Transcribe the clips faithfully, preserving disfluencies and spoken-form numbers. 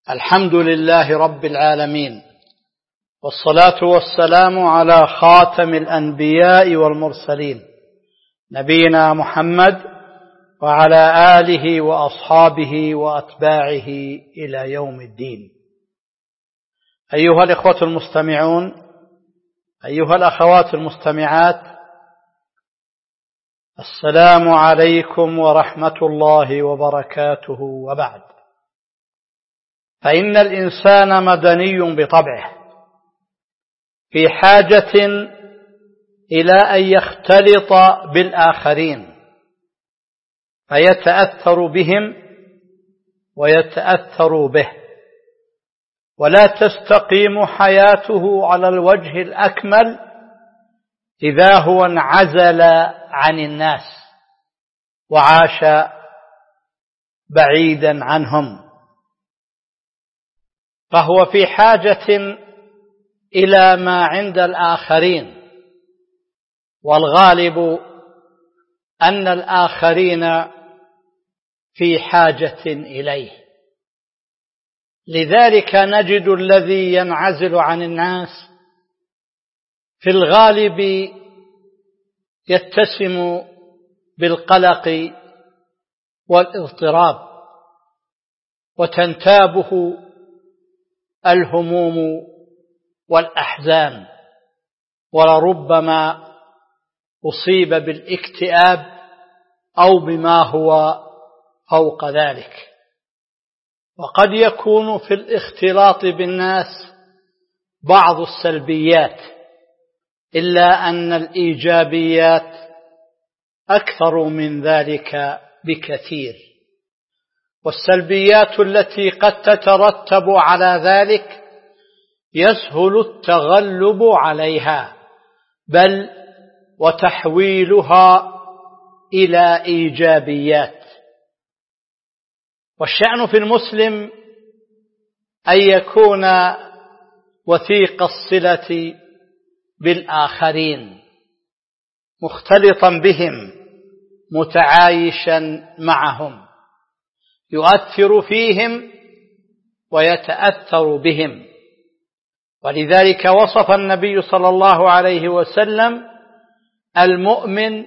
الحمد لله رب العالمين، والصلاة والسلام على خاتم الأنبياء والمرسلين نبينا محمد وعلى آله وأصحابه وأتباعه إلى يوم الدين. أيها الإخوة المستمعون، أيها الأخوات المستمعات، السلام عليكم ورحمة الله وبركاته. وبعد، فإن الإنسان مدني بطبعه، في حاجة إلى أن يختلط بالآخرين فيتأثر بهم ويتأثر به، ولا تستقيم حياته على الوجه الأكمل إذا هو انعزل عن الناس وعاش بعيدا عنهم، فهو في حاجة إلى ما عند الآخرين، والغالب أن الآخرين في حاجة إليه. لذلك نجد الذي ينعزل عن الناس في الغالب يتسم بالقلق والاضطراب، وتنتابه الهموم والأحزان، ولربما أصيب بالاكتئاب أو بما هو فوق ذلك. وقد يكون في الاختلاط بالناس بعض السلبيات، إلا أن الإيجابيات أكثر من ذلك بكثير، والسلبيات التي قد تترتب على ذلك يسهل التغلب عليها، بل وتحويلها إلى إيجابيات. والشأن في المسلم أن يكون وثيق الصلة بالآخرين، مختلطا بهم، متعايشا معهم، يؤثر فيهم ويتأثر بهم. ولذلك وصف النبي صلى الله عليه وسلم المؤمن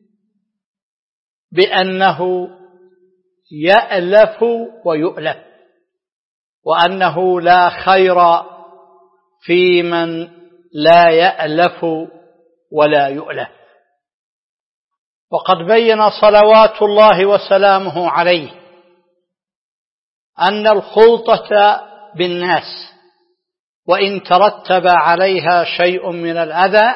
بأنه يألف ويؤلف، وأنه لا خير في من لا يألف ولا يؤلف. وقد بين صلوات الله وسلامه عليه أن الخلطة بالناس وإن ترتب عليها شيء من الأذى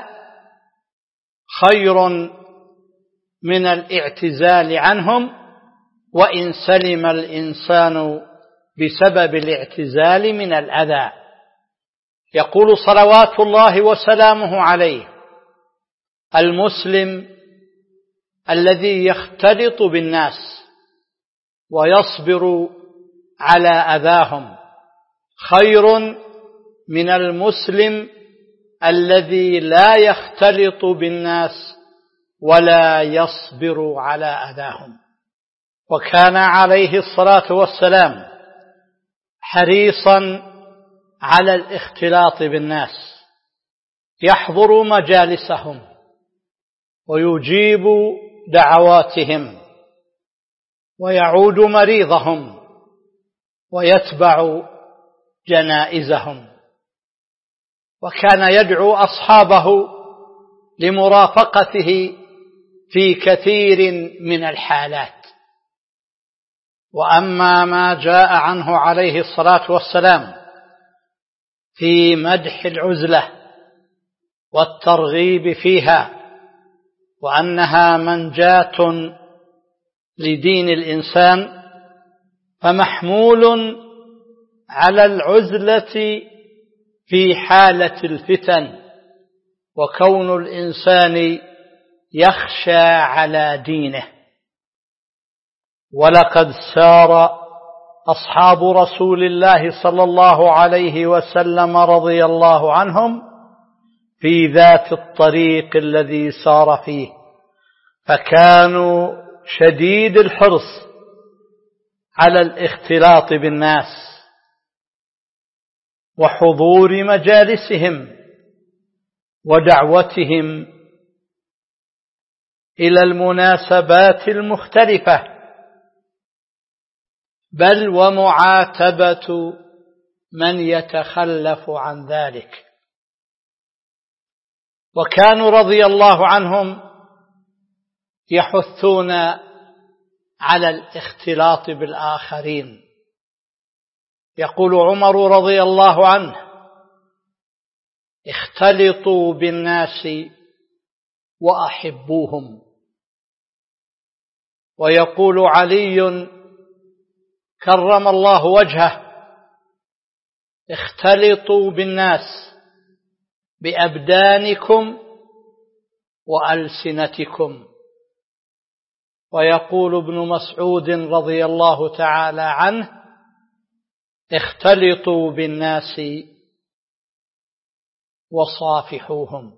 خير من الاعتزال عنهم، وإن سلم الإنسان بسبب الاعتزال من الأذى. يقول صلوات الله وسلامه عليه: المسلم الذي يختلط بالناس ويصبر على أذاهم خير من المسلم الذي لا يختلط بالناس ولا يصبر على أذاهم. وكان عليه الصلاة والسلام حريصا على الاختلاط بالناس، يحضر مجالسهم ويجيب دعواتهم ويعود مريضهم ويتبع جنائزهم، وكان يدعو أصحابه لمرافقته في كثير من الحالات. وأما ما جاء عنه عليه الصلاة والسلام في مدح العزلة والترغيب فيها، وأنها منجاة لدين الإنسان، فمحمول على العزلة في حالة الفتن، وكون الإنسان يخشى على دينه. ولقد سار أصحاب رسول الله صلى الله عليه وسلم رضي الله عنهم في ذات الطريق الذي سار فيه، فكانوا شديد الحرص على الاختلاط بالناس وحضور مجالسهم ودعوتهم إلى المناسبات المختلفة، بل ومعاتبة من يتخلف عن ذلك. وكانوا رضي الله عنهم يحثون على الاختلاط بالآخرين. يقول عمر رضي الله عنه: اختلطوا بالناس وأحبوهم. ويقول علي كرم الله وجهه: اختلطوا بالناس بأبدانكم وألسنتكم. ويقول ابن مسعود رضي الله تعالى عنه: اختلطوا بالناس وصافحوهم.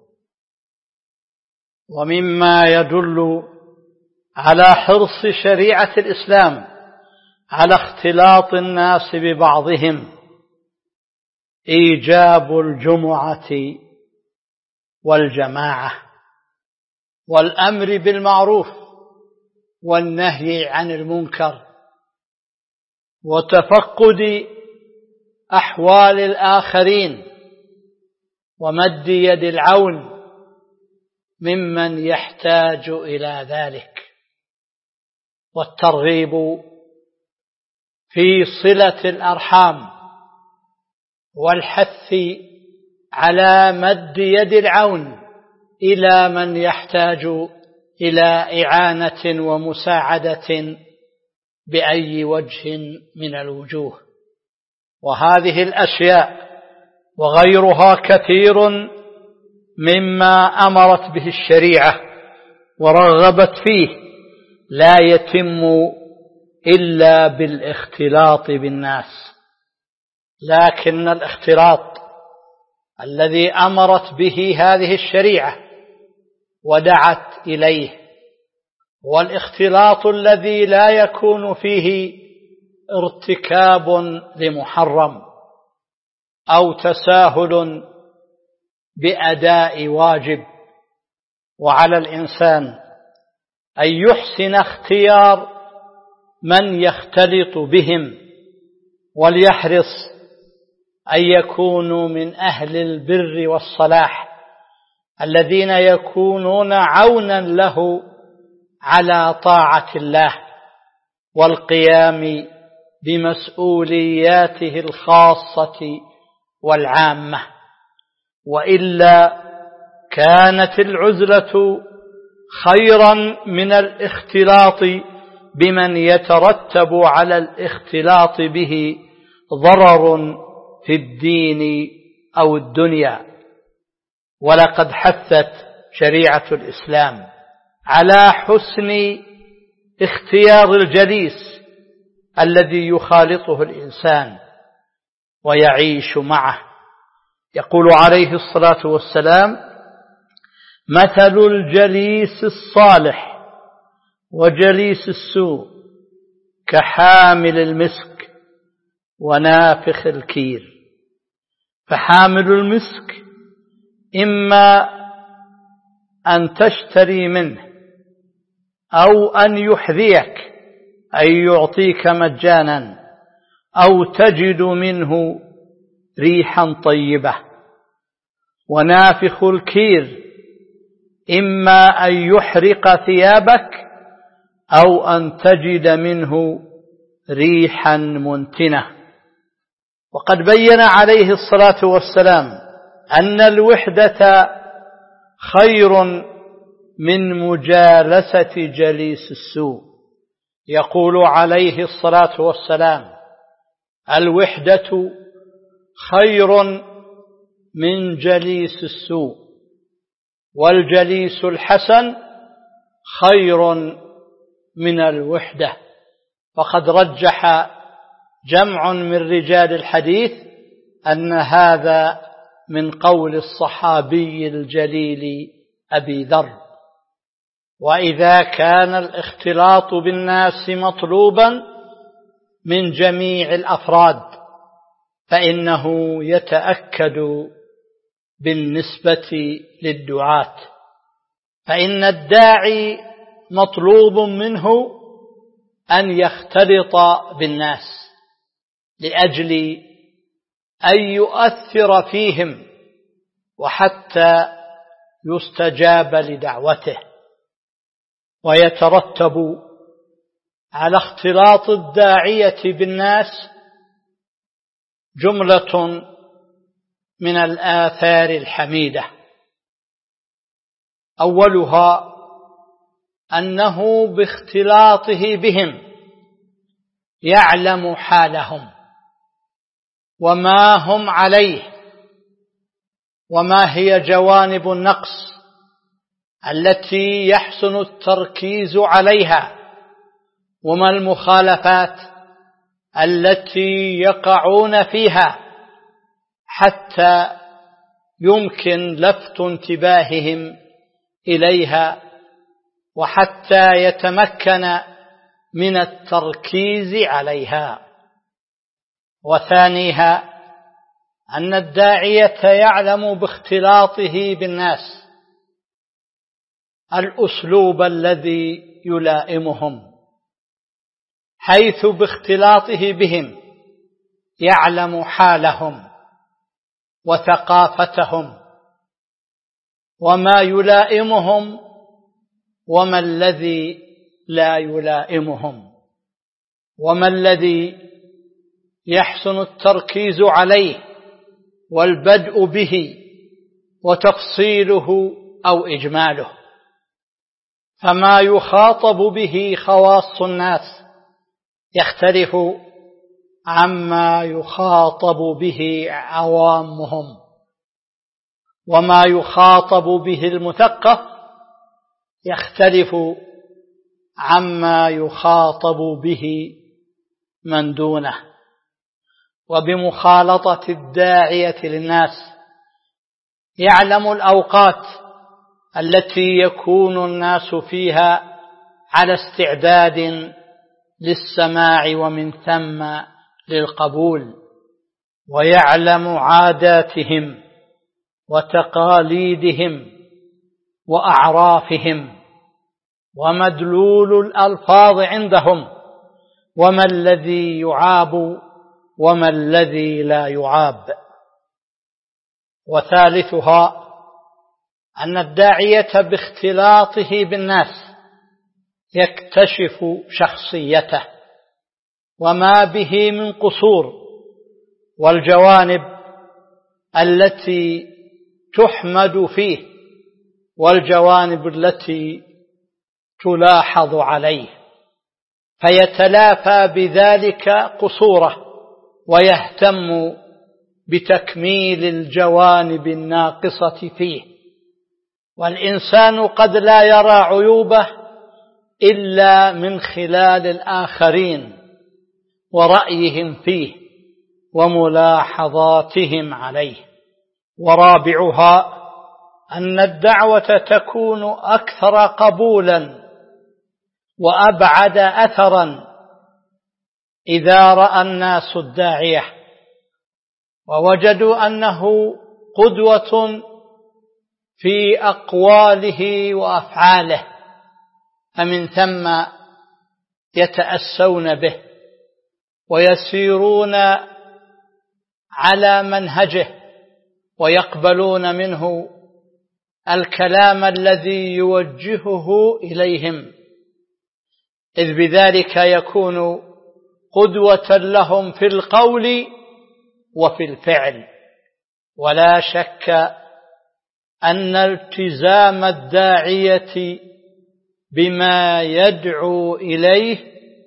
ومما يدل على حرص شريعة الإسلام على اختلاط الناس ببعضهم إيجاب الجمعة والجماعة والأمر بالمعروف والنهي عن المنكر وتفقد أحوال الآخرين ومد يد العون ممن يحتاج إلى ذلك، والترغيب في صلة الأرحام والحث على مد يد العون إلى من يحتاج إلى إعانة ومساعدة بأي وجه من الوجوه. وهذه الأشياء وغيرها كثير مما أمرت به الشريعة ورغبت فيه لا يتم إلا بالاختلاط بالناس. لكن الاختلاط الذي أمرت به هذه الشريعة ودعت إليه والاختلاط الذي لا يكون فيه ارتكاب لمحرم أو تساهل بأداء واجب. وعلى الإنسان أن يحسن اختيار من يختلط بهم، وليحرص أن يكونوا من أهل البر والصلاح الذين يكونون عونا له على طاعة الله والقيام بمسؤولياته الخاصة والعامة. وإلا كانت العزلة خيرا من الاختلاط بمن يترتب على الاختلاط به ضرر في الدين أو الدنيا. ولقد حثت شريعة الإسلام على حسن اختيار الجليس الذي يخالطه الإنسان ويعيش معه. يقول عليه الصلاة والسلام: مثل الجليس الصالح وجليس السوء كحامل المسك ونافخ الكير. فحامل المسك إما أن تشتري منه أو أن يحذيك أي يعطيك مجانا أو تجد منه ريحا طيبة. ونافخ الكير إما أن يحرق ثيابك أو أن تجد منه ريحا منتنة. وقد بين عليه الصلاة والسلام أن الوحدة خير من مجالسة جليس السوء. يقول عليه الصلاة والسلام: الوحدة خير من جليس السوء، والجليس الحسن خير من الوحدة. وقد رجح جمع من رجال الحديث أن هذا من قول الصحابي الجليل أبي ذر. وإذا كان الاختلاط بالناس مطلوبا من جميع الأفراد فإنه يتأكد بالنسبة للدعاة، فإن الداعي مطلوب منه أن يختلط بالناس لأجل أن يؤثر فيهم وحتى يستجاب لدعوته. ويترتب على اختلاط الداعية بالناس جملة من الآثار الحميدة، أولها أنه باختلاطه بهم يعلم حالهم وما هم عليه، وما هي جوانب النقص التي يحسن التركيز عليها، وما المخالفات التي يقعون فيها، حتى يمكن لفت انتباههم إليها وحتى يتمكن من التركيز عليها. وثانيها أن الداعية يعلم باختلاطه بالناس الأسلوب الذي يلائمهم، حيث باختلاطه بهم يعلم حالهم وثقافتهم وما يلائمهم وما الذي لا يلائمهم، وما الذي يحسن التركيز عليه والبدء به وتفصيله أو إجماله. فما يخاطب به خواص الناس يختلف عما يخاطب به عوامهم، وما يخاطب به المثقف يختلف عما يخاطب به من دونه. وبمخالطة الداعية للناس يعلم الأوقات التي يكون الناس فيها على استعداد للسماع ومن ثم للقبول، ويعلم عاداتهم وتقاليدهم وأعرافهم ومدلول الألفاظ عندهم، وما الذي يعاب وما الذي لا يعاب. وثالثها أن الداعية باختلاطه بالناس يكتشف شخصيته وما به من قصور، والجوانب التي تحمد فيه والجوانب التي تلاحظ عليه، فيتلافى بذلك قصوره ويهتم بتكميل الجوانب الناقصة فيه. والإنسان قد لا يرى عيوبه إلا من خلال الآخرين ورأيهم فيه وملاحظاتهم عليه. ورابعها أن الدعوة تكون أكثر قبولا وأبعد أثرا إذا رأى الناس الداعية ووجدوا أنه قدوة في أقواله وأفعاله، فمن ثم يتأسون به ويسيرون على منهجه ويقبلون منه الكلام الذي يوجهه إليهم، إذ بذلك يكون قدوة لهم في القول وفي الفعل. ولا شك أن التزام الداعية بما يدعو إليه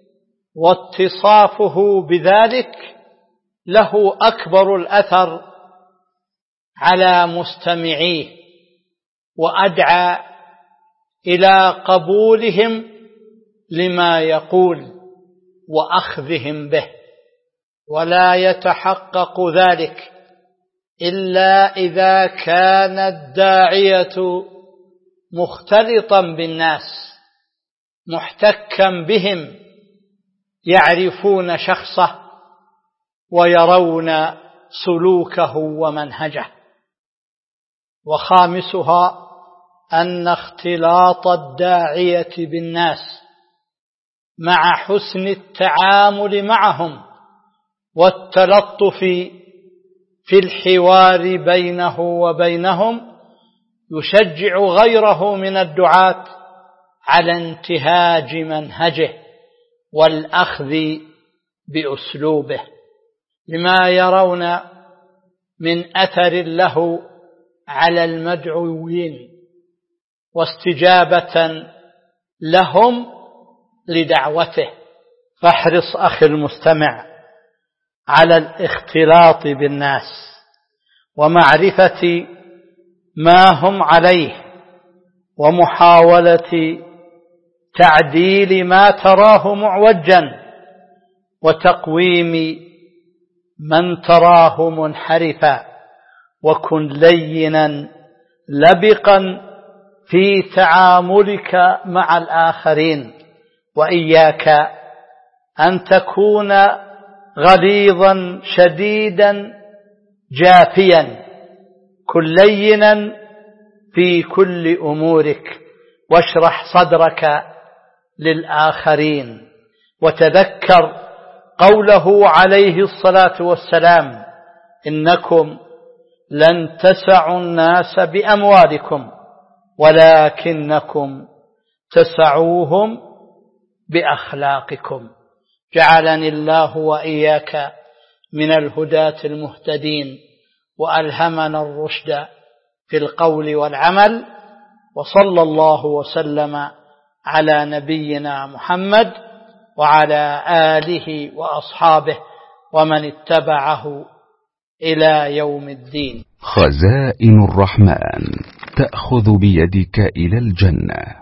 واتصافه بذلك له أكبر الأثر على مستمعيه وأدعى إلى قبولهم لما يقول وأخذهم به. ولا يتحقق ذلك إلا إذا كان الداعية مختلطا بالناس محتكا بهم، يعرفون شخصه ويرون سلوكه ومنهجه. وخامسها أن اختلاط الداعية بالناس مع حسن التعامل معهم والتلطف في الحوار بينه وبينهم يشجع غيره من الدعاة على انتهاج منهجه والأخذ بأسلوبه، لما يرون من أثر له على المدعوين واستجابة لهم لدعوته. فاحرص أخي المستمع على الاختلاط بالناس ومعرفة ما هم عليه ومحاولة تعديل ما تراه معوجا وتقويم من تراه منحرفا. وكن لينا لبقا في تعاملك مع الآخرين، وإياك أن تكون غليظا شديدا جافيا. كن لينا في كل أمورك واشرح صدرك للآخرين. وتذكر قوله عليه الصلاة والسلام: إنكم لن تسعوا الناس بأموالكم ولكنكم تسعوهم بأخلاقكم. جعلني الله وإياك من الهداة المهتدين وألهمنا الرشد في القول والعمل. وصلى الله وسلم على نبينا محمد وعلى آله وأصحابه ومن اتبعه إلى يوم الدين. خزائن الرحمن تأخذ بيدك إلى الجنة.